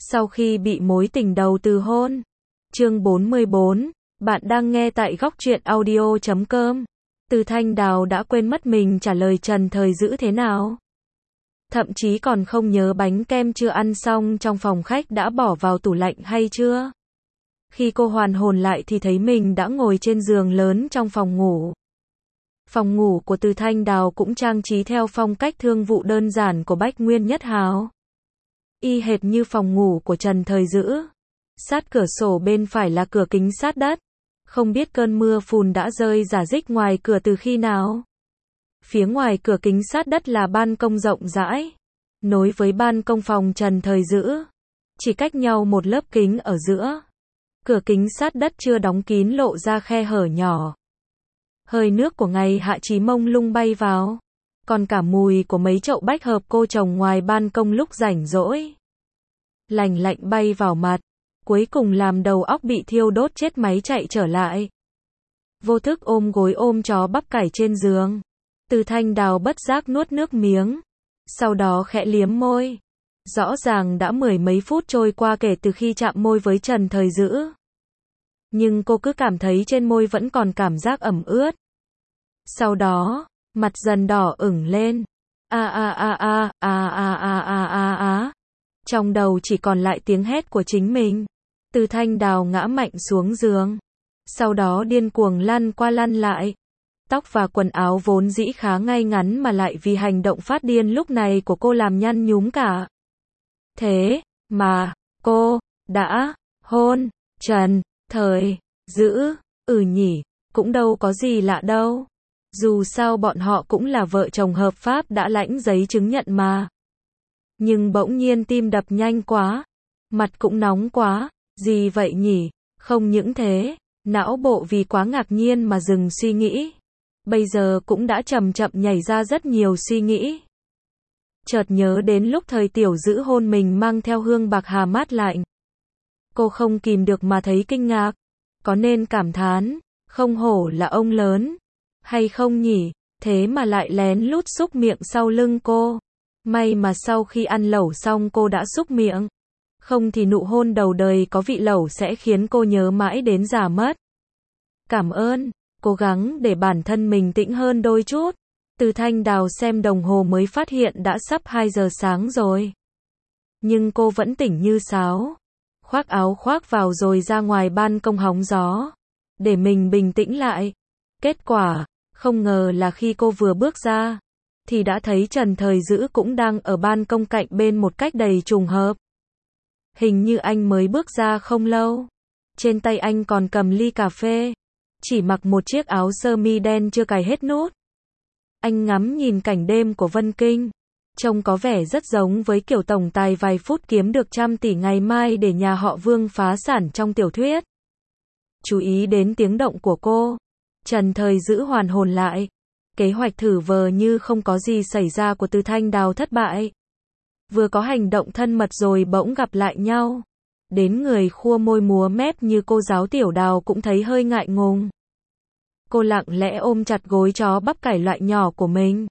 Sau khi bị mối tình đầu từ hôn. Chương 44, bạn đang nghe tại góc truyện audio.com. Từ Thanh Đào đã quên mất mình trả lời Trần Thời Dữ thế nào. Thậm chí còn không nhớ bánh kem chưa ăn xong trong phòng khách đã bỏ vào tủ lạnh hay chưa. Khi cô hoàn hồn lại thì thấy mình đã ngồi trên giường lớn trong phòng ngủ. Phòng ngủ của Từ Thanh Đào cũng trang trí theo phong cách thương vụ đơn giản của Bách Nguyên Nhất Hào. Y hệt như phòng ngủ của Trần Thời Dữ. Sát cửa sổ bên phải là cửa kính sát đất. Không biết cơn mưa phùn đã rơi rả rích ngoài cửa từ khi nào. Phía ngoài cửa kính sát đất là ban công rộng rãi, nối với ban công phòng Trần Thời Dữ. Chỉ cách nhau một lớp kính ở giữa. Cửa kính sát đất chưa đóng kín lộ ra khe hở nhỏ. Hơi nước của ngày hạ chí mông lung bay vào. Còn cả mùi của mấy chậu bách hợp cô trồng ngoài ban công lúc rảnh rỗi. Lành lạnh bay vào mặt. Cuối cùng làm đầu óc bị thiêu đốt chết máy chạy trở lại. Vô thức ôm gối ôm chó bắp cải trên giường. Từ Thanh Đào bất giác nuốt nước miếng. Sau đó khẽ liếm môi. Rõ ràng đã mười mấy phút trôi qua kể từ khi chạm môi với Trần Thời Dữ. Nhưng cô cứ cảm thấy trên môi vẫn còn cảm giác ẩm ướt. Sau đó, mặt dần đỏ ửng lên. Trong đầu chỉ còn lại tiếng hét của chính mình. Từ Thanh Đào ngã mạnh xuống giường. Sau đó điên cuồng lăn qua lăn lại. Tóc và quần áo vốn dĩ khá ngay ngắn mà lại vì hành động phát điên lúc này của cô làm nhăn nhúm cả. Thế mà, cô đã hôn Trần Thời Dữ, nhỉ, cũng đâu có gì lạ đâu. Dù sao bọn họ cũng là vợ chồng hợp pháp đã lãnh giấy chứng nhận mà. Nhưng bỗng nhiên tim đập nhanh quá, mặt cũng nóng quá, gì vậy nhỉ? Không những thế, não bộ vì quá ngạc nhiên mà dừng suy nghĩ. Bây giờ cũng đã chậm chậm nhảy ra rất nhiều suy nghĩ. Chợt nhớ đến lúc Thời Tiểu Dữ hôn mình mang theo hương bạc hà mát lạnh. Cô không kìm được mà thấy kinh ngạc. Có nên cảm thán, không hổ là ông lớn, hay không nhỉ? Thế mà lại lén lút xúc miệng sau lưng cô. May mà sau khi ăn lẩu xong cô đã xúc miệng. Không thì nụ hôn đầu đời có vị lẩu sẽ khiến cô nhớ mãi đến già mất. Cảm ơn, cố gắng để bản thân mình tĩnh hơn đôi chút. Từ Thanh Đào xem đồng hồ mới phát hiện đã sắp 2 giờ sáng rồi. Nhưng cô vẫn tỉnh như sáo. Khoác áo khoác vào rồi ra ngoài ban công hóng gió. Để mình bình tĩnh lại. Kết quả, không ngờ là khi cô vừa bước ra, thì đã thấy Trần Thời Dữ cũng đang ở ban công cạnh bên một cách đầy trùng hợp. Hình như anh mới bước ra không lâu. Trên tay anh còn cầm ly cà phê. Chỉ mặc một chiếc áo sơ mi đen chưa cài hết nút. Anh ngắm nhìn cảnh đêm của Vân Kinh. Trông có vẻ rất giống với kiểu tổng tài vài phút kiếm được 100 tỷ ngày mai để nhà họ Vương phá sản trong tiểu thuyết. Chú ý đến tiếng động của cô. Trần Thời Dữ hoàn hồn lại. Kế hoạch thử vờ như không có gì xảy ra của Từ Thanh Đào thất bại. Vừa có hành động thân mật rồi bỗng gặp lại nhau. Đến người khua môi múa mép như cô giáo Tiểu Đào cũng thấy hơi ngại ngùng. Cô lặng lẽ ôm chặt gối chó bắp cải loại nhỏ của mình.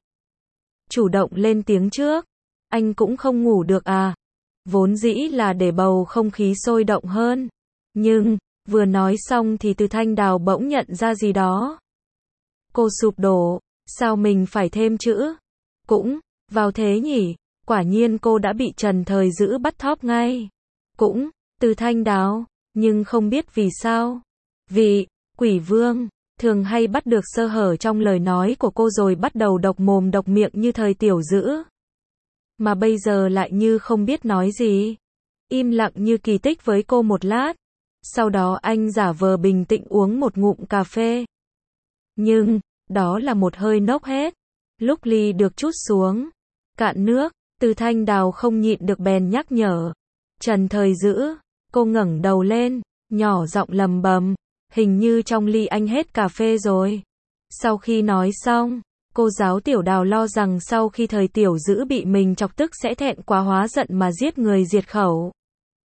Chủ động lên tiếng trước. Anh cũng không ngủ được à? Vốn dĩ là để bầu không khí sôi động hơn. Nhưng, vừa nói xong thì Từ Thanh Đào bỗng nhận ra gì đó. Cô sụp đổ. Sao mình phải thêm chữ? Cũng, vào thế nhỉ? Quả nhiên cô đã bị Trần Thời Dữ bắt thóp ngay. Cũng, Từ Thanh Đào. Nhưng không biết vì sao. Vì, Quỷ Vương thường hay bắt được sơ hở trong lời nói của cô rồi bắt đầu độc mồm độc miệng như Thời Tiểu Dữ. Mà bây giờ lại như không biết nói gì. Im lặng như kỳ tích với cô một lát. Sau đó anh giả vờ bình tĩnh uống một ngụm cà phê. Nhưng, đó là một hơi nốc hết. Lúc ly được trút xuống, cạn nước, Từ Thanh Đào không nhịn được bèn nhắc nhở. Trần Thời Dữ, cô ngẩng đầu lên, nhỏ giọng lầm bầm. Hình như trong ly anh hết cà phê rồi. Sau khi nói xong, cô giáo Tiểu Đào lo rằng sau khi Thời Tiểu Dữ bị mình chọc tức sẽ thẹn quá hóa giận mà giết người diệt khẩu.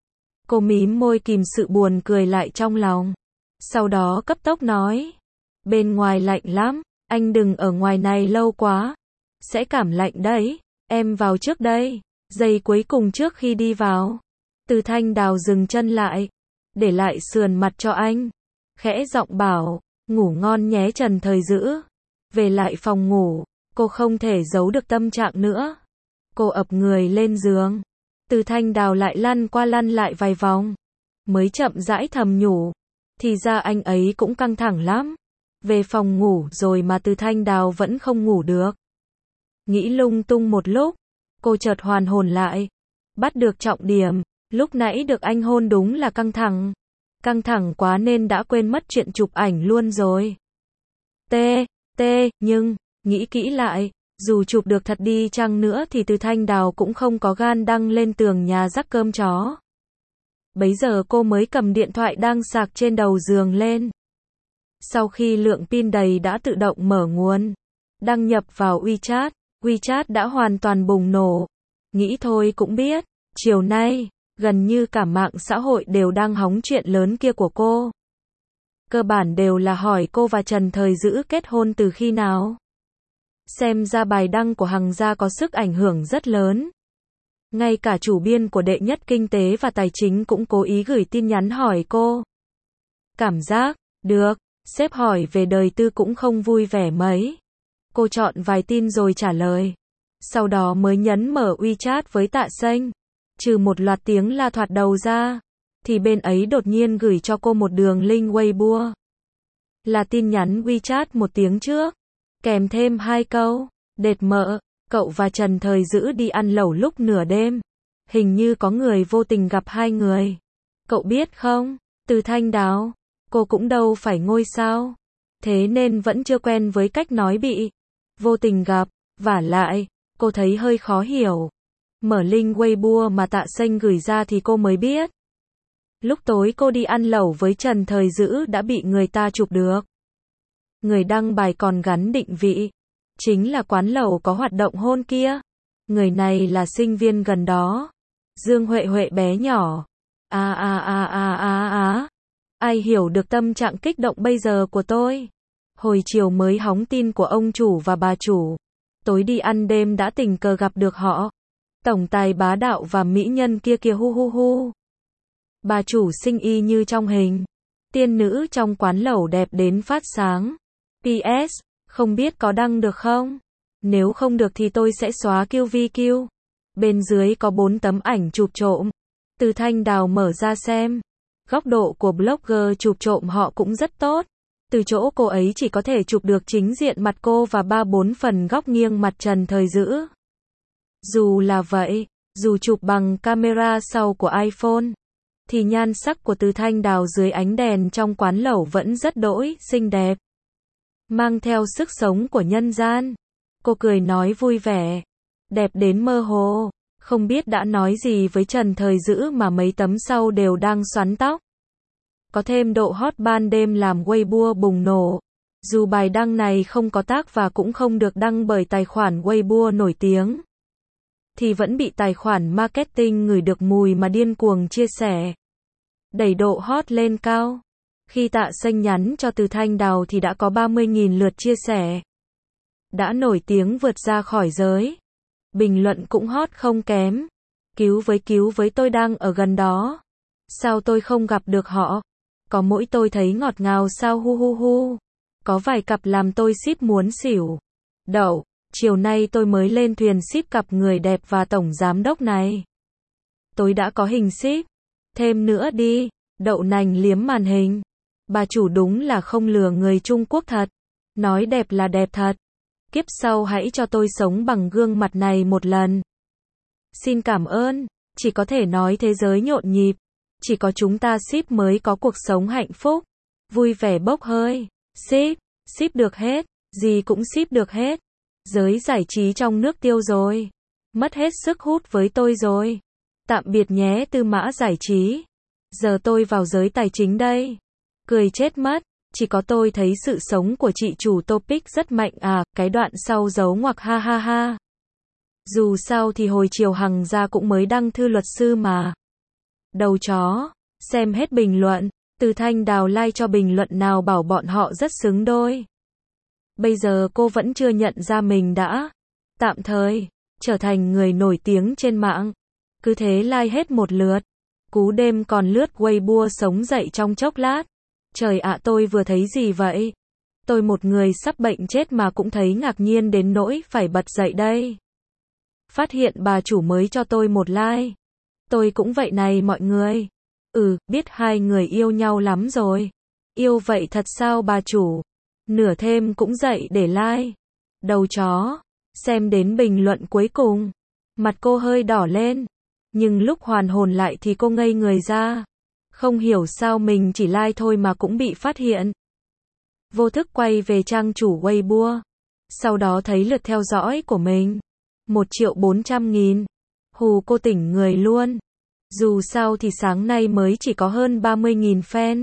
Cô mím môi kìm sự buồn cười lại trong lòng. Sau đó cấp tốc nói. Bên ngoài lạnh lắm, anh đừng ở ngoài này lâu quá. Sẽ cảm lạnh đấy, em vào trước đây. Giây cuối cùng trước khi đi vào. Từ Thanh Đào dừng chân lại, để lại sườn mặt cho anh, khẽ giọng bảo, ngủ ngon nhé Trần Thời Dữ. Về lại phòng ngủ, cô không thể giấu được tâm trạng nữa. Cô ập người lên giường. Từ Thanh Đào lại lăn qua lăn lại vài vòng, mới chậm rãi thầm nhủ, thì ra anh ấy cũng căng thẳng lắm. Về phòng ngủ rồi mà Từ Thanh Đào vẫn không ngủ được. Nghĩ lung tung một lúc, cô chợt hoàn hồn lại, bắt được trọng điểm, lúc nãy được anh hôn đúng là căng thẳng. Căng thẳng quá nên đã quên mất chuyện chụp ảnh luôn rồi. Nhưng, nghĩ kỹ lại, dù chụp được thật đi chăng nữa thì Từ Thanh Đào cũng không có gan đăng lên tường nhà rắc cơm chó. Bấy giờ cô mới cầm điện thoại đang sạc trên đầu giường lên. Sau khi lượng pin đầy đã tự động mở nguồn, đăng nhập vào WeChat, WeChat đã hoàn toàn bùng nổ. Nghĩ thôi cũng biết, chiều nay, gần như cả mạng xã hội đều đang hóng chuyện lớn kia của cô. Cơ bản đều là hỏi cô và Trần Thời Dữ kết hôn từ khi nào. Xem ra bài đăng của Hằng gia có sức ảnh hưởng rất lớn. Ngay cả chủ biên của Đệ Nhất Kinh tế và Tài chính cũng cố ý gửi tin nhắn hỏi cô. Cảm giác, được, sếp hỏi về đời tư cũng không vui vẻ mấy. Cô chọn vài tin rồi trả lời. Sau đó mới nhấn mở WeChat với Tạ Xanh. Trừ một loạt tiếng la thoạt đầu ra, thì bên ấy đột nhiên gửi cho cô một đường link Weibo. Là tin nhắn WeChat một tiếng trước, kèm thêm 2 câu, đệt mợ, cậu và Trần Thời Dữ đi ăn lẩu lúc nửa đêm. Hình như có người vô tình gặp 2 người. Cậu biết không, Từ Thanh Đào, cô cũng đâu phải ngôi sao. Thế nên vẫn chưa quen với cách nói bị vô tình gặp, vả lại, cô thấy hơi khó hiểu. Mở link Weibo mà Tạ Xanh gửi ra thì cô mới biết. Lúc tối cô đi ăn lẩu với Trần Thời Dữ đã bị người ta chụp được. Người đăng bài còn gắn định vị. Chính là quán lẩu có hoạt động hôn kia. Người này là sinh viên gần đó. Dương Huệ Huệ bé nhỏ. Ai hiểu được tâm trạng kích động bây giờ của tôi. Hồi chiều mới hóng tin của ông chủ và bà chủ. Tối đi ăn đêm đã tình cờ gặp được họ. Tổng tài bá đạo và mỹ nhân kia kìa hu hu hu. Bà chủ xinh y như trong hình. Tiên nữ trong quán lẩu đẹp đến phát sáng. PS, không biết có đăng được không? Nếu không được thì tôi sẽ xóa QVQ. Bên dưới có 4 tấm ảnh chụp trộm. Từ Thanh Đào mở ra xem. Góc độ của blogger chụp trộm họ cũng rất tốt. Từ chỗ cô ấy chỉ có thể chụp được chính diện mặt cô và 3-4 phần góc nghiêng mặt Trần Thời Dữ. Dù là vậy, dù chụp bằng camera sau của iPhone, thì nhan sắc của Từ Thanh Đào dưới ánh đèn trong quán lẩu vẫn rất đỗi xinh đẹp. Mang theo sức sống của nhân gian. Cô cười nói vui vẻ. Đẹp đến mơ hồ. Không biết đã nói gì với Trần Thời Dữ mà mấy tấm sau đều đang xoắn tóc. Có thêm độ hot ban đêm làm Weibo bùng nổ. Dù bài đăng này không có tag và cũng không được đăng bởi tài khoản Weibo nổi tiếng, thì vẫn bị tài khoản marketing ngửi được mùi mà điên cuồng chia sẻ. Đẩy độ hot lên cao. Khi Tạ Xanh nhắn cho Từ Thanh Đào thì đã có 30.000 lượt chia sẻ. Đã nổi tiếng vượt ra khỏi giới. Bình luận cũng hot không kém. Cứu với tôi đang ở gần đó. Sao tôi không gặp được họ? Có mỗi tôi thấy ngọt ngào sao hu hu hu. Có vài cặp làm tôi ship muốn xỉu. Đậu, chiều nay tôi mới lên thuyền ship cặp người đẹp và tổng giám đốc này. Tôi đã có hình ship. Thêm nữa đi. Đậu nành liếm màn hình. Bà chủ đúng là không lừa người Trung Quốc thật. Nói đẹp là đẹp thật. Kiếp sau hãy cho tôi sống bằng gương mặt này một lần. Xin cảm ơn. Chỉ có thể nói thế giới nhộn nhịp. Chỉ có chúng ta ship mới có cuộc sống hạnh phúc. Vui vẻ bốc hơi. Ship được hết. Gì cũng ship được hết. Giới giải trí trong nước tiêu rồi. Mất hết sức hút với tôi rồi. Tạm biệt nhé Tư Mã Giải trí. Giờ tôi vào giới tài chính đây. Cười chết mất. Chỉ có tôi thấy sự sống của chị chủ topic rất mạnh à, cái đoạn sau dấu ngoặc ha ha ha. Dù sao thì hồi chiều Hằng gia cũng mới đăng thư luật sư mà. Đầu chó. Xem hết bình luận. Từ Thanh Đào like cho bình luận nào bảo bọn họ rất xứng đôi. Bây giờ cô vẫn chưa nhận ra mình đã tạm thời trở thành người nổi tiếng trên mạng. Cứ thế like hết một lượt. Cú đêm còn lướt Weibo sống dậy trong chốc lát. Trời ạ, tôi vừa thấy gì vậy? Tôi một người sắp bệnh chết mà cũng thấy ngạc nhiên đến nỗi phải bật dậy đây. Phát hiện bà chủ mới cho tôi một like. Tôi cũng vậy này mọi người. Biết hai người yêu nhau lắm rồi. Yêu vậy thật sao bà chủ? Nửa thêm cũng dậy để like. Đầu chó. Xem đến bình luận cuối cùng. Mặt cô hơi đỏ lên. Nhưng lúc hoàn hồn lại thì cô ngây người ra. Không hiểu sao mình chỉ like thôi mà cũng bị phát hiện. Vô thức quay về trang chủ Weibo. Sau đó thấy lượt theo dõi của mình. 1.400.000. Hù cô tỉnh người luôn. Dù sao thì sáng nay mới chỉ có hơn 30.000 fan.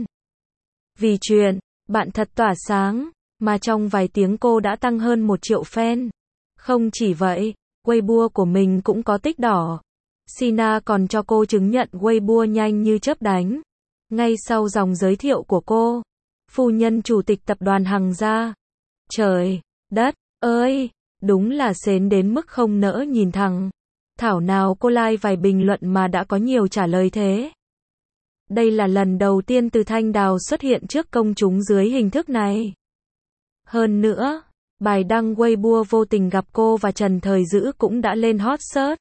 Vì chuyện, bạn thật tỏa sáng, mà trong vài tiếng cô đã tăng hơn 1 triệu fan. Không chỉ vậy, Weibo của mình cũng có tích đỏ. Sina còn cho cô chứng nhận Weibo nhanh như chớp đánh. Ngay sau dòng giới thiệu của cô, phu nhân chủ tịch tập đoàn Hằng Gia. Trời đất ơi, đúng là sến đến mức không nỡ nhìn thẳng. Thảo nào cô like vài bình luận mà đã có nhiều trả lời thế. Đây là lần đầu tiên Từ Thanh Đào xuất hiện trước công chúng dưới hình thức này. Hơn nữa, bài đăng Weibo vô tình gặp cô và Trần Thời Dữ cũng đã lên hot search.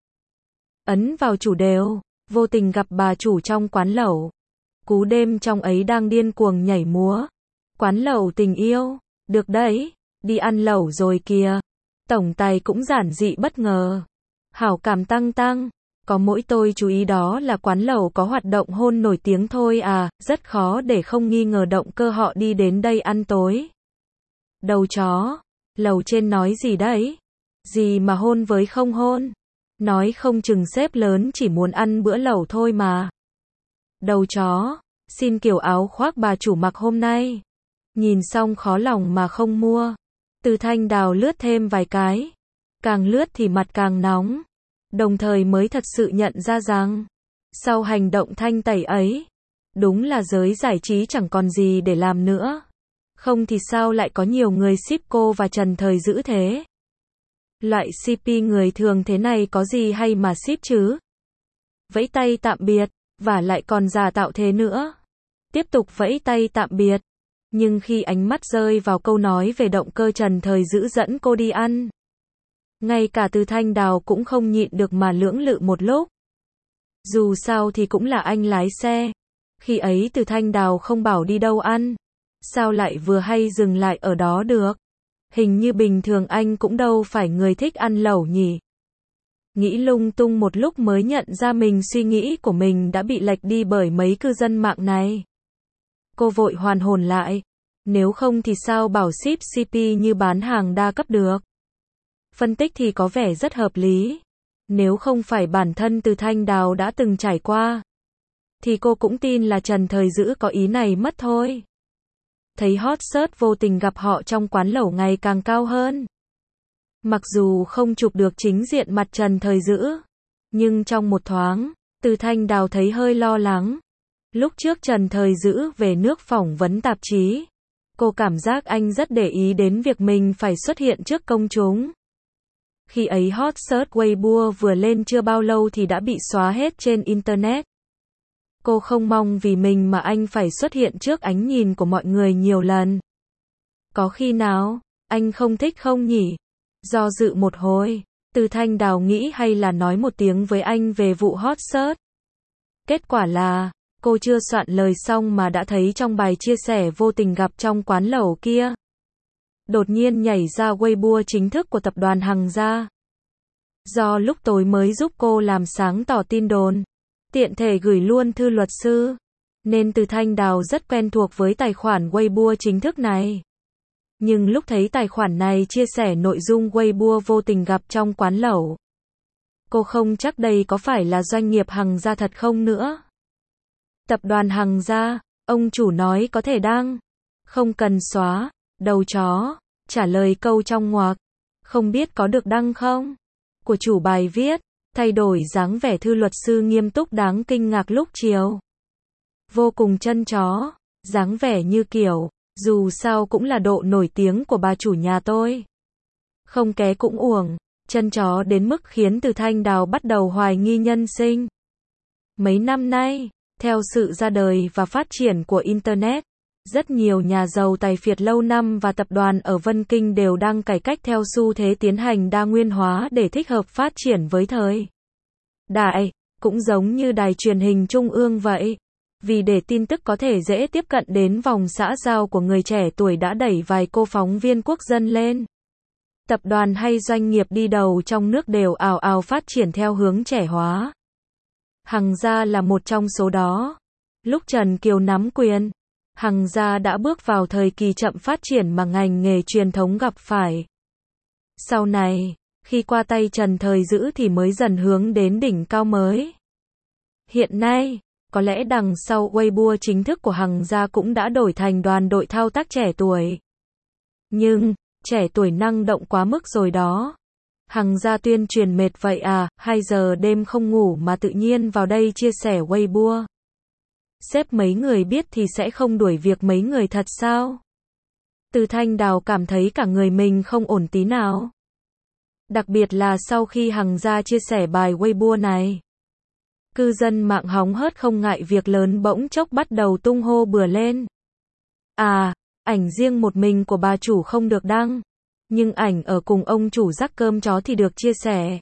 Ấn vào chủ đề, vô tình gặp bà chủ trong quán lẩu. Cú đêm trong ấy đang điên cuồng nhảy múa. Quán lẩu tình yêu, được đấy, đi ăn lẩu rồi kìa. Tổng tài cũng giản dị bất ngờ. Hảo cảm tăng, có mỗi tôi chú ý đó là quán lẩu có hoạt động hôn nổi tiếng thôi à, rất khó để không nghi ngờ động cơ họ đi đến đây ăn tối. Đầu chó, lầu trên nói gì đấy? Gì mà hôn với không hôn? Nói không chừng sếp lớn chỉ muốn ăn bữa lẩu thôi mà. Đầu chó, xin kiểu áo khoác bà chủ mặc hôm nay. Nhìn xong khó lòng mà không mua. Từ Thanh Đào lướt thêm vài cái. Càng lướt thì mặt càng nóng. Đồng thời mới thật sự nhận ra rằng, sau hành động thanh tẩy ấy, đúng là giới giải trí chẳng còn gì để làm nữa. Không thì sao lại có nhiều người ship cô và Trần Thời Dữ thế? Loại CP người thường thế này có gì hay mà ship chứ? Vẫy tay tạm biệt, và lại còn giả tạo thế nữa. Tiếp tục vẫy tay tạm biệt. Nhưng khi ánh mắt rơi vào câu nói về động cơ Trần Thời Dữ dẫn cô đi ăn, ngay cả Từ Thanh Đào cũng không nhịn được mà lưỡng lự một lúc. Dù sao thì cũng là anh lái xe. Khi ấy Từ Thanh Đào không bảo đi đâu ăn. Sao lại vừa hay dừng lại ở đó được? Hình như bình thường anh cũng đâu phải người thích ăn lẩu nhỉ. Nghĩ lung tung một lúc mới nhận ra mình suy nghĩ của mình đã bị lệch đi bởi mấy cư dân mạng này. Cô vội hoàn hồn lại. Nếu không thì sao bảo ship CP như bán hàng đa cấp được? Phân tích thì có vẻ rất hợp lý. Nếu không phải bản thân Từ Thanh Đào đã từng trải qua, thì cô cũng tin là Trần Thời Dữ có ý này mất thôi. Thấy hot search vô tình gặp họ trong quán lẩu ngày càng cao hơn. Mặc dù không chụp được chính diện mặt Trần Thời Dữ, nhưng trong một thoáng, Từ Thanh Đào thấy hơi lo lắng. Lúc trước Trần Thời Dữ về nước phỏng vấn tạp chí, cô cảm giác anh rất để ý đến việc mình phải xuất hiện trước công chúng. Khi ấy hot search Weibo vừa lên chưa bao lâu thì đã bị xóa hết trên Internet. Cô không mong vì mình mà anh phải xuất hiện trước ánh nhìn của mọi người nhiều lần. Có khi nào, anh không thích không nhỉ? Do dự một hồi, Từ Thanh Đào nghĩ hay là nói một tiếng với anh về vụ hot search. Kết quả là, cô chưa soạn lời xong mà đã thấy trong bài chia sẻ vô tình gặp trong quán lẩu kia. Đột nhiên nhảy ra Weibo chính thức của tập đoàn Hằng Gia. Do lúc tối mới giúp cô làm sáng tỏ tin đồn, tiện thể gửi luôn thư luật sư, nên Từ Thanh Đào rất quen thuộc với tài khoản Weibo chính thức này. Nhưng lúc thấy tài khoản này chia sẻ nội dung Weibo vô tình gặp trong quán lẩu, cô không chắc đây có phải là doanh nghiệp Hằng Gia thật không nữa. Tập đoàn Hằng Gia, ông chủ nói có thể đăng, không cần xóa. Đầu chó, trả lời câu trong ngoặc, không biết có được đăng không? Của chủ bài viết, thay đổi dáng vẻ thư luật sư nghiêm túc đáng kinh ngạc lúc chiều. Vô cùng chân chó, dáng vẻ như kiểu, dù sao cũng là độ nổi tiếng của bà chủ nhà tôi. Không ké cũng uổng, chân chó đến mức khiến Từ Thanh Đào bắt đầu hoài nghi nhân sinh. Mấy năm nay, Theo sự ra đời và phát triển của Internet, rất nhiều nhà giàu tài phiệt lâu năm và tập đoàn ở Vân Kinh đều đang cải cách theo xu thế tiến hành đa nguyên hóa để thích hợp phát triển với thời đại, cũng giống như đài truyền hình trung ương vậy. Vì để tin tức có thể dễ tiếp cận đến vòng xã giao của người trẻ tuổi đã đẩy vài cô phóng viên quốc dân lên. Tập đoàn hay doanh nghiệp đi đầu trong nước đều ào ào phát triển theo hướng trẻ hóa. Hằng Gia là một trong số đó. Lúc Trần Kiều nắm quyền, Hằng Gia đã bước vào thời kỳ chậm phát triển mà ngành nghề truyền thống gặp phải. Sau này, khi qua tay Trần Thời Dữ thì mới dần hướng đến đỉnh cao mới. Hiện nay, có lẽ đằng sau Weibo chính thức của Hằng Gia cũng đã đổi thành đoàn đội thao tác trẻ tuổi. Nhưng, trẻ tuổi năng động quá mức rồi đó. Hằng Gia tuyên truyền mệt vậy à, 2 giờ đêm không ngủ mà tự nhiên vào đây chia sẻ Weibo. Sếp mấy người biết thì sẽ không đuổi việc mấy người thật sao? Từ Thanh Đào cảm thấy cả người mình không ổn tí nào. Đặc biệt là sau khi Hằng Gia chia sẻ bài Weibo này. Cư dân mạng hóng hớt không ngại việc lớn bỗng chốc bắt đầu tung hô bừa lên. À, ảnh riêng một mình của bà chủ không được đăng. Nhưng ảnh ở cùng ông chủ rắc cơm chó thì được chia sẻ.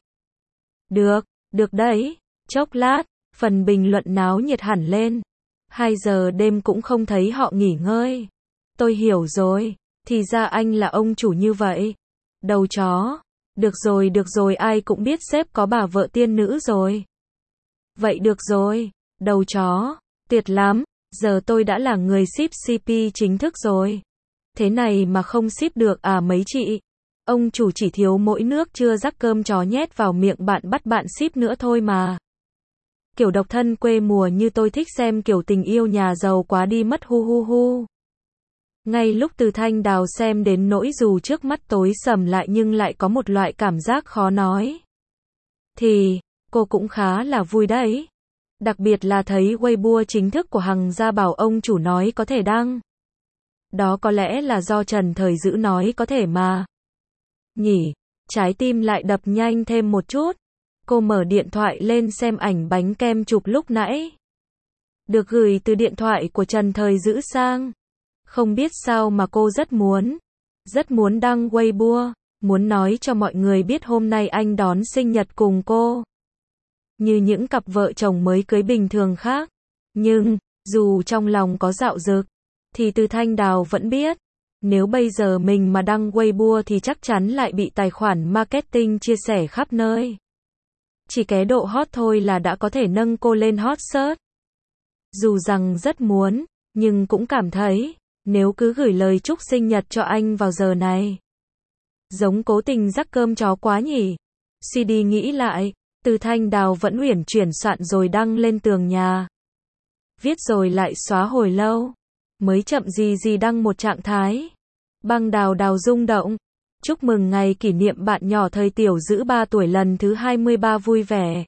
Được đấy. Chốc lát, phần bình luận náo nhiệt hẳn lên. 2 giờ đêm cũng không thấy họ nghỉ ngơi. Tôi hiểu rồi, thì ra anh là ông chủ như vậy. Đầu chó. Được rồi, ai cũng biết sếp có bà vợ tiên nữ rồi. Vậy được rồi, đầu chó. Tuyệt lắm, giờ tôi đã là người ship CP chính thức rồi. Thế này mà không ship được à mấy chị? Ông chủ chỉ thiếu mỗi nước chưa rắc cơm chó nhét vào miệng bạn bắt bạn ship nữa thôi mà. Kiểu độc thân quê mùa như tôi thích xem kiểu tình yêu nhà giàu quá đi mất hu hu hu. Ngay lúc Từ Thanh Đào xem đến nỗi dù trước mắt tối sầm lại nhưng lại có một loại cảm giác khó nói. Thì, cô cũng khá là vui đấy. Đặc biệt là thấy Weibo chính thức của Hằng Gia bảo ông chủ nói có thể đăng. Đó có lẽ là do Trần Thời Dữ nói có thể mà. Nhỉ, trái tim lại đập nhanh thêm một chút. Cô mở điện thoại lên xem ảnh bánh kem chụp lúc nãy. Được gửi từ điện thoại của Trần Thời Dữ sang. Không biết sao mà cô rất muốn đăng Weibo, muốn nói cho mọi người biết hôm nay anh đón sinh nhật cùng cô. Như những cặp vợ chồng mới cưới bình thường khác. Nhưng, dù trong lòng có dạo dực, thì Từ Thanh Đào vẫn biết. Nếu bây giờ mình mà đăng Weibo thì chắc chắn lại bị tài khoản marketing chia sẻ khắp nơi. Chỉ cái độ hot thôi là đã có thể nâng cô lên hot search. Dù rằng rất muốn, nhưng cũng cảm thấy, nếu cứ gửi lời chúc sinh nhật cho anh vào giờ này, giống cố tình rắc cơm chó quá nhỉ. CD nghĩ lại, Từ Thanh Đào vẫn uyển chuyển soạn rồi đăng lên tường nhà. Viết rồi lại xóa hồi lâu, mới chậm gì đăng một trạng thái. Băng đào đào rung động. Chúc mừng ngày kỷ niệm bạn nhỏ Thời Tiểu Dữ 3 tuổi lần thứ 23 vui vẻ.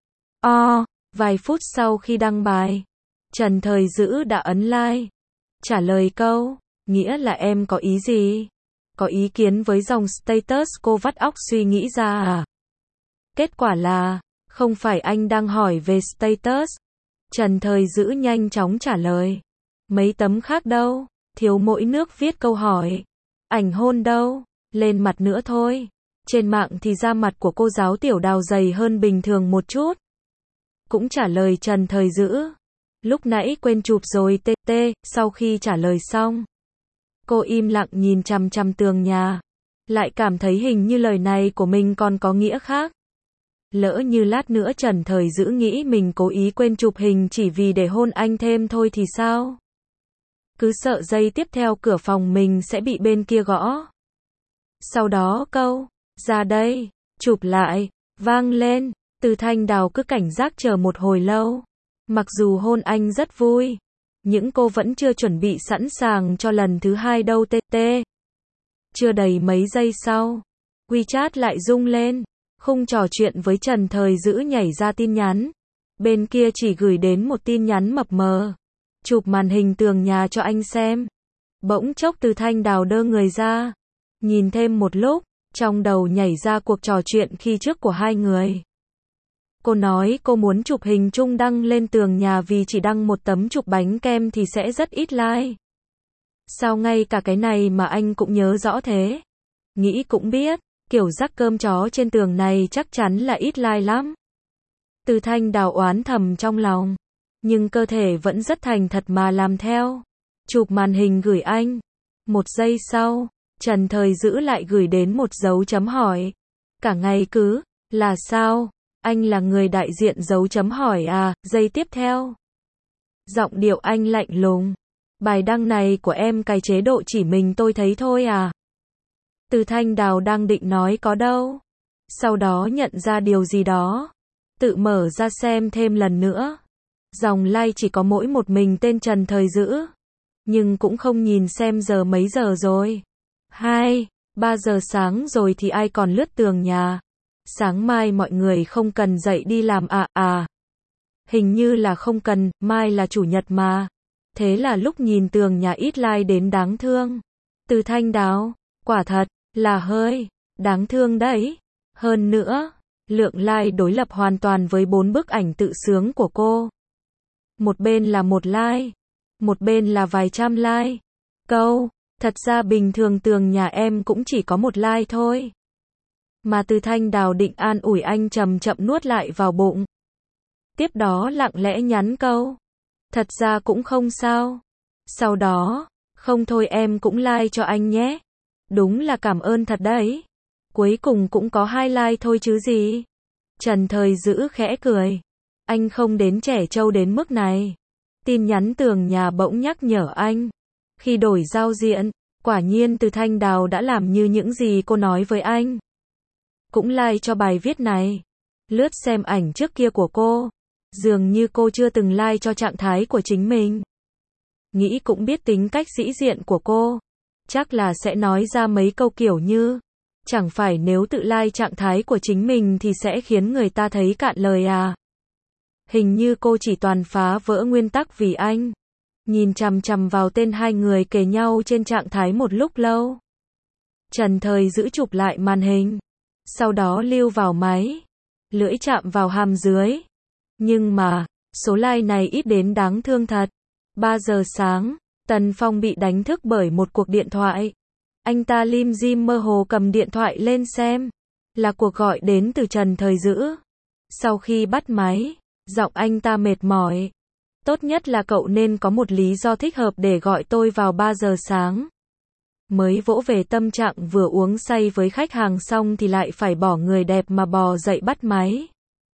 Vài phút sau khi đăng bài, Trần Thời Dữ đã ấn like. Trả lời câu, nghĩa là em có ý gì? Có ý kiến với dòng status cô vắt óc suy nghĩ ra à? Kết quả là, không phải anh đang hỏi về status. Trần Thời Dữ nhanh chóng trả lời. Mấy tấm khác đâu, thiếu mỗi nước viết câu hỏi. Ảnh hôn đâu, lên mặt nữa thôi. Trên mạng thì da mặt của cô giáo Tiểu Đào dày hơn bình thường một chút. Cũng trả lời Trần Thời Dữ. Lúc nãy quên chụp rồi TT, sau khi trả lời xong. Cô im lặng nhìn chằm chằm tường nhà. Lại cảm thấy hình như lời này của mình còn có nghĩa khác. Lỡ như lát nữa Trần Thời Dữ nghĩ mình cố ý quên chụp hình chỉ vì để hôn anh thêm thôi thì sao? Cứ sợ giây tiếp theo cửa phòng mình sẽ bị bên kia gõ. Sau đó câu, ra đây, chụp lại, vang lên. Từ Thanh Đào cứ cảnh giác chờ một hồi lâu. Mặc dù hôn anh rất vui, nhưng cô vẫn chưa chuẩn bị sẵn sàng cho lần thứ hai đâu TT. Chưa đầy mấy giây sau, WeChat lại rung lên. Khung trò chuyện với Trần Thời Dữ nhảy ra tin nhắn. Bên kia chỉ gửi đến một tin nhắn mập mờ. Chụp màn hình tường nhà cho anh xem. Bỗng chốc Từ Thanh Đào đơ người ra. Nhìn thêm một lúc, trong đầu nhảy ra cuộc trò chuyện khi trước của hai người. Cô nói cô muốn chụp hình chung đăng lên tường nhà vì chỉ đăng một tấm chụp bánh kem thì sẽ rất ít like. Sao ngay cả cái này mà anh cũng nhớ rõ thế? Nghĩ cũng biết, kiểu rắc cơm chó trên tường này chắc chắn là ít like lắm. Từ Thanh Đào oán thầm trong lòng, nhưng cơ thể vẫn rất thành thật mà làm theo. Chụp màn hình gửi anh. Một giây sau, Trần Thời Dữ lại gửi đến một dấu chấm hỏi. Cả ngày cứ, là sao? Anh là người đại diện dấu chấm hỏi à? Giây tiếp theo, giọng điệu anh lạnh lùng. Bài đăng này của em cài chế độ chỉ mình tôi thấy thôi à? Từ Thanh Đào đang định nói có đâu. Sau đó nhận ra điều gì đó. Tự mở ra xem thêm lần nữa. Dòng like chỉ có mỗi một mình tên Trần Thời Dữ. Nhưng cũng không nhìn xem giờ mấy giờ rồi. 3 giờ sáng rồi thì ai còn lướt tường nhà. Sáng mai mọi người không cần dậy đi làm à? Hình như là không cần, mai là chủ nhật mà. Thế là lúc nhìn tường nhà ít like đến đáng thương. Từ Thanh Đào, quả thật là hơi đáng thương đấy. Hơn nữa, lượng like đối lập hoàn toàn với 4 bức ảnh tự sướng của cô. Một bên là 1 like, một bên là vài trăm like. Câu, thật ra bình thường tường nhà em cũng chỉ có 1 like thôi. Mà Từ Thanh Đào định an ủi anh chậm chậm nuốt lại vào bụng. Tiếp đó lặng lẽ nhắn câu, thật ra cũng không sao. Sau đó, không thôi em cũng like cho anh nhé. Đúng là cảm ơn thật đấy. Cuối cùng cũng có 2 like thôi chứ gì. Trần Thời Dữ khẽ cười. Anh không đến trẻ trâu đến mức này. Tin nhắn tường nhà bỗng nhắc nhở anh. Khi đổi giao diện, quả nhiên Từ Thanh Đào đã làm như những gì cô nói với anh. Cũng like cho bài viết này. Lướt xem ảnh trước kia của cô. Dường như cô chưa từng like cho trạng thái của chính mình. Nghĩ cũng biết tính cách sĩ diện của cô. Chắc là sẽ nói ra mấy câu kiểu như, chẳng phải nếu tự like trạng thái của chính mình thì sẽ khiến người ta thấy cạn lời à. Hình như cô chỉ toàn phá vỡ nguyên tắc vì anh. Nhìn chằm chằm vào tên hai người kề nhau trên trạng thái một lúc lâu. Trần Thời Dữ chụp lại màn hình. Sau đó lưu vào máy. Lưỡi chạm vào hàm dưới. Nhưng mà, số like này ít đến đáng thương thật. 3 giờ sáng, Tần Phong bị đánh thức bởi một cuộc điện thoại. Anh ta lim dim mơ hồ cầm điện thoại lên xem. Là cuộc gọi đến từ Trần Thời Dữ. Sau khi bắt máy, giọng anh ta mệt mỏi. Tốt nhất là cậu nên có một lý do thích hợp để gọi tôi vào 3 giờ sáng. Mới vỗ về tâm trạng vừa uống say với khách hàng xong thì lại phải bỏ người đẹp mà bò dậy bắt máy.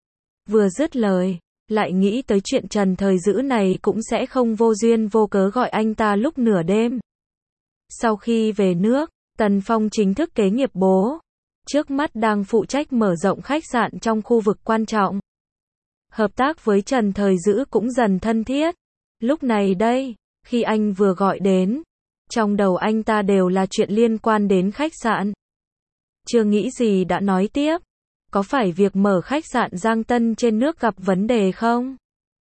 Vừa dứt lời, lại nghĩ tới chuyện Trần Thời Dữ này cũng sẽ không vô duyên vô cớ gọi anh ta lúc nửa đêm. Sau khi về nước, Tần Phong chính thức kế nghiệp bố. Trước mắt đang phụ trách mở rộng khách sạn trong khu vực quan trọng. Hợp tác với Trần Thời Dữ cũng dần thân thiết. Lúc này đây, khi anh vừa gọi đến, trong đầu anh ta đều là chuyện liên quan đến khách sạn. Chưa nghĩ gì đã nói tiếp. Có phải việc mở khách sạn Giang Tân trên nước gặp vấn đề không?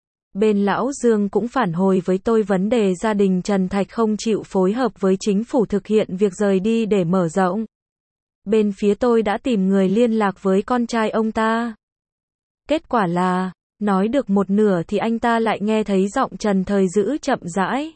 Bên Lão Dương cũng phản hồi với tôi vấn đề gia đình Trần Thạch không chịu phối hợp với chính phủ thực hiện việc rời đi để mở rộng. Bên phía tôi đã tìm người liên lạc với con trai ông ta. Kết quả là, nói được một nửa thì anh ta lại nghe thấy giọng Trần Thời Dữ chậm rãi.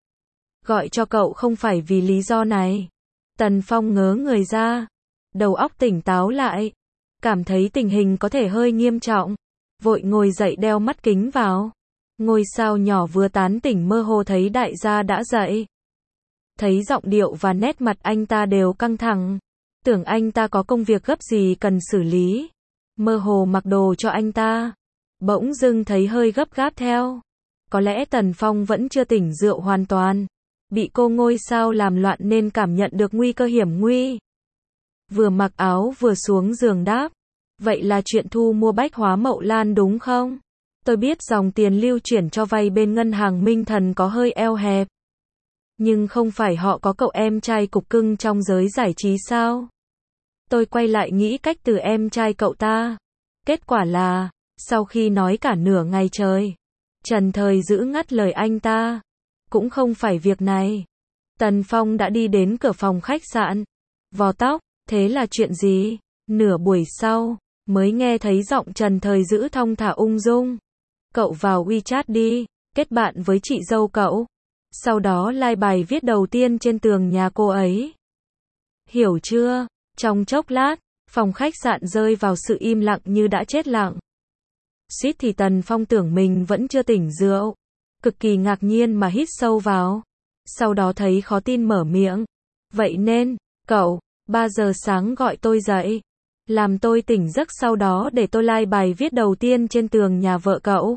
Gọi cho cậu không phải vì lý do này. Tần Phong ngớ người ra. Đầu óc tỉnh táo lại. Cảm thấy tình hình có thể hơi nghiêm trọng. Vội ngồi dậy đeo mắt kính vào. Ngôi sao nhỏ vừa tán tỉnh mơ hồ thấy đại gia đã dậy. Thấy giọng điệu và nét mặt anh ta đều căng thẳng. Tưởng anh ta có công việc gấp gì cần xử lý. Mơ hồ mặc đồ cho anh ta. Bỗng dưng thấy hơi gấp gáp theo. Có lẽ Tần Phong vẫn chưa tỉnh rượu hoàn toàn. Bị cô ngôi sao làm loạn nên cảm nhận được nguy cơ hiểm nguy. Vừa mặc áo vừa xuống giường đáp. Vậy là chuyện thu mua bách hóa Mậu Lan đúng không? Tôi biết dòng tiền lưu chuyển cho vay bên ngân hàng Minh Thần có hơi eo hẹp. Nhưng không phải họ có cậu em trai cục cưng trong giới giải trí sao? Tôi quay lại nghĩ cách từ em trai cậu ta. Kết quả là, sau khi nói cả nửa ngày trời, Trần Thời Dữ ngắt lời anh ta. Cũng không phải việc này. Tần Phong đã đi đến cửa phòng khách sạn. Vò tóc, thế là chuyện gì? Nửa buổi sau, Mới nghe thấy giọng Trần Thời Dữ thong thả ung dung. Cậu vào WeChat đi, kết bạn với chị dâu cậu. Sau đó like bài viết đầu tiên trên tường nhà cô ấy. Hiểu chưa? Trong chốc lát, phòng khách sạn rơi vào sự im lặng như đã chết lặng. Suýt thì Tần Phong tưởng mình vẫn chưa tỉnh rượu. Cực kỳ ngạc nhiên mà hít sâu vào. Sau đó thấy khó tin mở miệng. Vậy nên, cậu, 3 giờ sáng gọi tôi dậy. Làm tôi tỉnh giấc sau đó để tôi like bài viết đầu tiên trên tường nhà vợ cậu.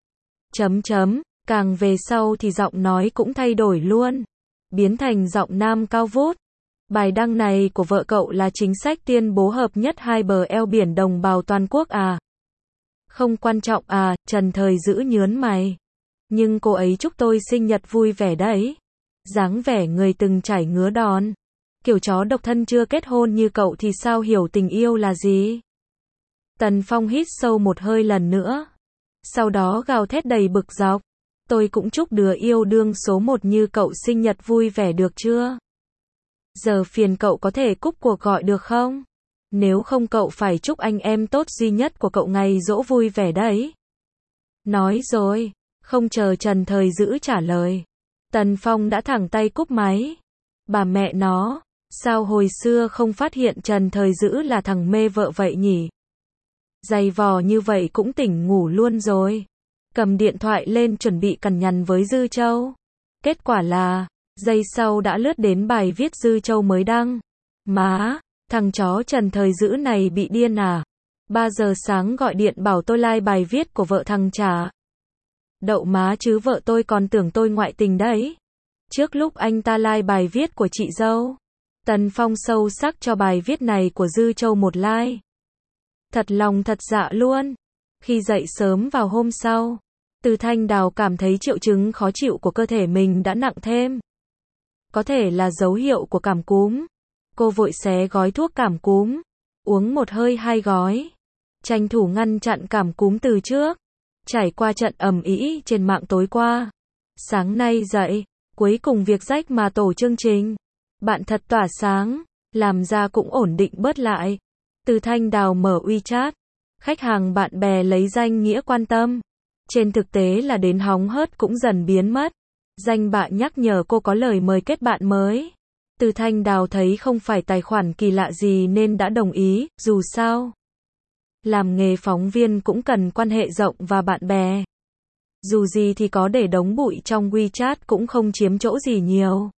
Càng về sau thì giọng nói cũng thay đổi luôn. Biến thành giọng nam cao vút. Bài đăng này của vợ cậu là chính sách tuyên bố hợp nhất hai bờ eo biển đồng bào toàn quốc à? Không quan trọng à? Trần Thời Dữ nhớn mày. Nhưng cô ấy chúc tôi sinh nhật vui vẻ đấy. Dáng vẻ người từng trải ngứa đòn. Kiểu chó độc thân chưa kết hôn như cậu thì sao hiểu tình yêu là gì? Tần Phong hít sâu một hơi lần nữa. Sau đó gào thét đầy bực dọc. Tôi cũng chúc đứa yêu đương số 1 như cậu sinh nhật vui vẻ được chưa? Giờ phiền cậu có thể cúp cuộc gọi được không? Nếu không cậu phải chúc anh em tốt duy nhất của cậu ngày giỗ vui vẻ đấy. Nói rồi, không chờ Trần Thời Dữ trả lời. Tần Phong đã thẳng tay cúp máy. Bà mẹ nó, sao hồi xưa không phát hiện Trần Thời Dữ là thằng mê vợ vậy nhỉ? Dày vò như vậy cũng tỉnh ngủ luôn rồi. Cầm điện thoại lên chuẩn bị cằn nhằn với Dư Châu. Kết quả là, giây sau đã lướt đến bài viết Dư Châu mới đăng. Má, thằng chó Trần Thời Dữ này bị điên à? 3 giờ sáng gọi điện bảo tôi like bài viết của vợ thằng Trà. Đậu má chứ vợ tôi còn tưởng tôi ngoại tình đấy. Trước lúc anh ta like bài viết của chị dâu. Tần Phong sâu sắc cho bài viết này của Dư Châu một like. Thật lòng thật dạ luôn. Khi dậy sớm vào hôm sau, Từ Thanh Đào cảm thấy triệu chứng khó chịu của cơ thể mình đã nặng thêm. Có thể là dấu hiệu của cảm cúm. Cô vội xé gói thuốc cảm cúm, uống một hơi 2 gói. Tranh thủ ngăn chặn cảm cúm từ trước. Trải qua trận ầm ĩ trên mạng tối qua. Sáng nay dậy, cuối cùng việc rách mà tổ chương trình. Bạn thật tỏa sáng, làm ra cũng ổn định bớt lại. Từ Thanh Đào mở WeChat. Khách hàng bạn bè lấy danh nghĩa quan tâm. Trên thực tế là đến hóng hớt cũng dần biến mất. Danh bạ nhắc nhở cô có lời mời kết bạn mới. Từ Thanh Đào thấy không phải tài khoản kỳ lạ gì nên đã đồng ý, dù sao. Làm nghề phóng viên cũng cần quan hệ rộng và bạn bè. Dù gì thì có để đống bụi trong WeChat cũng không chiếm chỗ gì nhiều.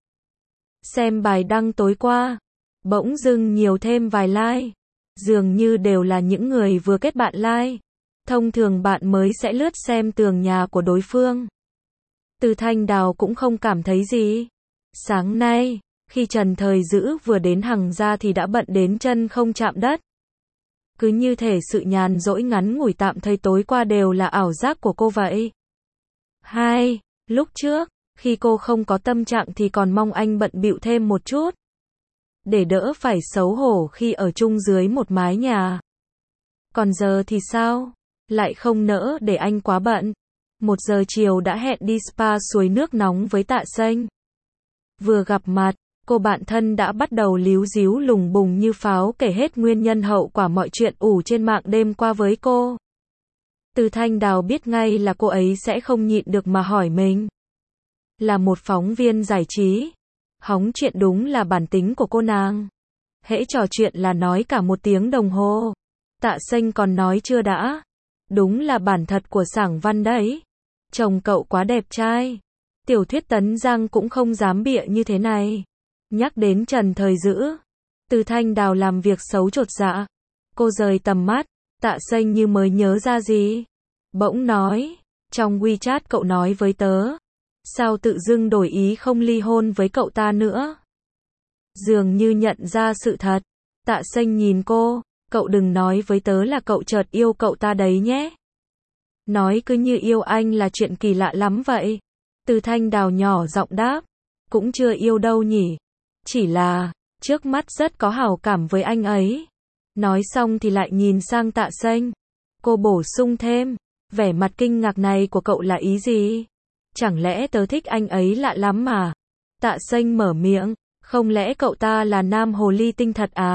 Xem bài đăng tối qua, bỗng dưng nhiều thêm vài like. Dường như đều là những người vừa kết bạn like. Thông thường bạn mới sẽ lướt xem tường nhà của đối phương. Từ Thanh Đào cũng không cảm thấy gì. Sáng nay, khi Trần Thời Dữ vừa đến Hằng Gia thì đã bận đến chân không chạm đất. Cứ như thể sự nhàn rỗi ngắn ngủi tạm thời tối qua đều là ảo giác của cô vậy. Lúc trước, khi cô không có tâm trạng thì còn mong anh bận bịu thêm một chút. Để đỡ phải xấu hổ khi ở chung dưới một mái nhà. Còn giờ thì sao? Lại không nỡ để anh quá bận. 1 giờ chiều đã hẹn đi spa suối nước nóng với Tạ Xanh. Vừa gặp mặt, cô bạn thân đã bắt đầu líu díu lùng bùng như pháo kể hết nguyên nhân hậu quả mọi chuyện ủ trên mạng đêm qua với cô. Từ Thanh Đào biết ngay là cô ấy sẽ không nhịn được mà hỏi mình. Là một phóng viên giải trí, hóng chuyện đúng là bản tính của cô nàng. Hễ trò chuyện là nói cả 1 tiếng đồng hồ. Tạ Xanh còn nói chưa đã. Đúng là bản thật của Sảng Văn đấy. Chồng cậu quá đẹp trai. Tiểu thuyết Tấn Giang cũng không dám bịa như thế này. Nhắc đến Trần Thời Dữ, Từ Thanh Đào làm việc xấu chột dạ. Cô rời tầm mắt, Tạ Xanh như mới nhớ ra gì. Bỗng nói, trong WeChat cậu nói với tớ. Sao tự dưng đổi ý không ly hôn với cậu ta nữa? Dường như nhận ra sự thật. Tạ Xanh nhìn cô, cậu đừng nói với tớ là cậu chợt yêu cậu ta đấy nhé. Nói cứ như yêu anh là chuyện kỳ lạ lắm vậy. Từ Thanh Đào nhỏ giọng đáp. Cũng chưa yêu đâu nhỉ. Chỉ là, trước mắt rất có hảo cảm với anh ấy. Nói xong thì lại nhìn sang Tạ Xanh. Cô bổ sung thêm. Vẻ mặt kinh ngạc này của cậu là ý gì? Chẳng lẽ tớ thích anh ấy lạ lắm mà? Tạ Xanh mở miệng. Không lẽ cậu ta là nam hồ ly tinh thật à?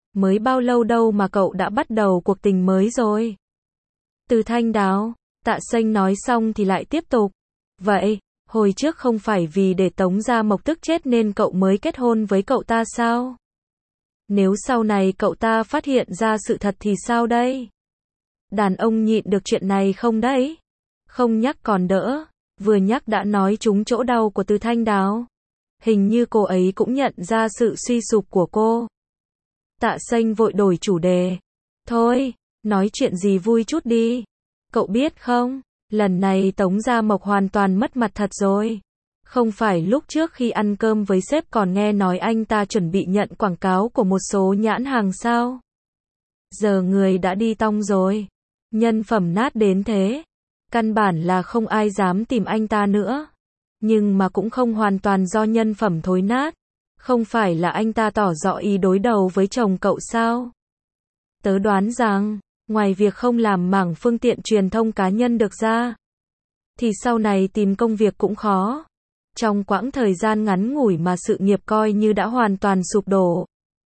Mới bao lâu đâu mà cậu đã bắt đầu cuộc tình mới rồi? Từ Thanh Đào, Tạ Sênh nói xong thì lại tiếp tục. Vậy, hồi trước không phải vì để Tống Gia Mộc tức chết nên cậu mới kết hôn với cậu ta sao? Nếu sau này cậu ta phát hiện ra sự thật thì sao đây? Đàn ông nhịn được chuyện này không đấy? Không nhắc còn đỡ, vừa nhắc đã nói trúng chỗ đau của Từ Thanh Đào. Hình như cô ấy cũng nhận ra sự suy sụp của cô. Tạ Sênh vội đổi chủ đề. Thôi, nói chuyện gì vui chút đi. Cậu biết không, lần này Tống Gia Mộc hoàn toàn mất mặt thật rồi. Không phải lúc trước khi ăn cơm với sếp còn nghe nói anh ta chuẩn bị nhận quảng cáo của một số nhãn hàng sao? Giờ người đã đi tong rồi. Nhân phẩm nát đến thế. Căn bản là không ai dám tìm anh ta nữa. Nhưng mà cũng không hoàn toàn do nhân phẩm thối nát. Không phải là anh ta tỏ rõ ý đối đầu với chồng cậu sao? Tớ đoán rằng, ngoài việc không làm mảng phương tiện truyền thông cá nhân được ra, thì sau này tìm công việc cũng khó. Trong quãng thời gian ngắn ngủi mà sự nghiệp coi như đã hoàn toàn sụp đổ.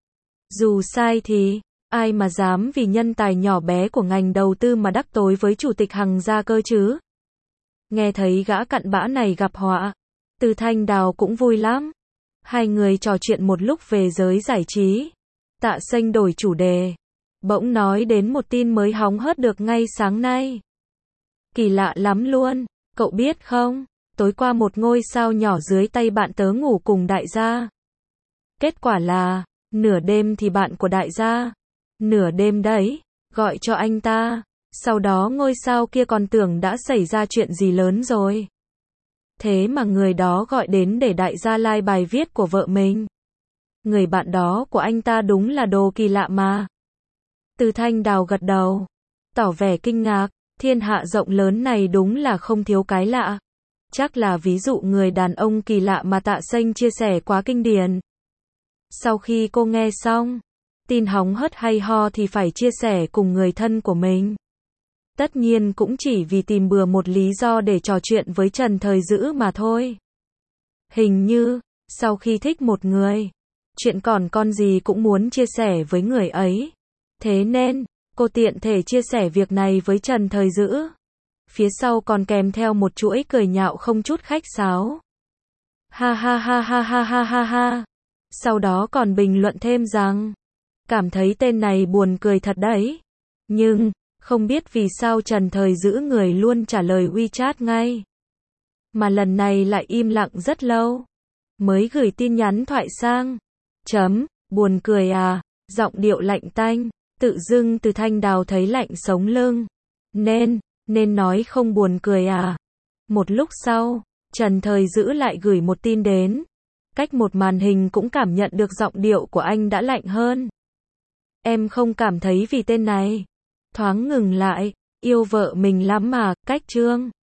Dù sai thì, ai mà dám vì nhân tài nhỏ bé của ngành đầu tư mà đắc tội với chủ tịch Hằng gia cơ chứ? Nghe thấy gã cặn bã này gặp họa, Từ Thanh Đào cũng vui lắm. Hai người trò chuyện một lúc về giới giải trí. Tạ Sênh đổi chủ đề. Bỗng nói đến một tin mới hóng hớt được ngay sáng nay. Kỳ lạ lắm luôn, cậu biết không? Tối qua một ngôi sao nhỏ dưới tay bạn tớ ngủ cùng đại gia. Kết quả là, nửa đêm thì bạn của đại gia. Nửa đêm đấy, gọi cho anh ta. Sau đó ngôi sao kia còn tưởng đã xảy ra chuyện gì lớn rồi. Thế mà người đó gọi đến để đại gia like bài viết của vợ mình. Người bạn đó của anh ta đúng là đồ kỳ lạ mà. Từ Thanh Đào gật đầu, tỏ vẻ kinh ngạc, thiên hạ rộng lớn này đúng là không thiếu cái lạ. Chắc là ví dụ người đàn ông kỳ lạ mà Tạ Sênh chia sẻ quá kinh điển. Sau khi cô nghe xong, tin hóng hớt hay ho thì phải chia sẻ cùng người thân của mình. Tất nhiên cũng chỉ vì tìm bừa một lý do để trò chuyện với Trần Thời Dữ mà thôi. Hình như, sau khi thích một người, chuyện còn con gì cũng muốn chia sẻ với người ấy. Thế nên, cô tiện thể chia sẻ việc này với Trần Thời Dữ. Phía sau còn kèm theo một chuỗi cười nhạo không chút khách sáo. Ha ha ha ha ha ha ha ha. Sau đó còn bình luận thêm rằng, cảm thấy tên này buồn cười thật đấy. Nhưng, không biết vì sao Trần Thời Dữ người luôn trả lời WeChat ngay. Mà lần này lại im lặng rất lâu. Mới gửi tin nhắn thoại sang. Buồn cười à, giọng điệu lạnh tanh. Tự dưng Từ Thanh Đào thấy lạnh sống lưng. Nên nói không buồn cười à. Một lúc sau, Trần Thời Dữ lại gửi một tin đến. Cách một màn hình cũng cảm nhận được giọng điệu của anh đã lạnh hơn. Em không cảm thấy vì tên này. Thoáng ngừng lại, yêu vợ mình lắm mà, cách chương.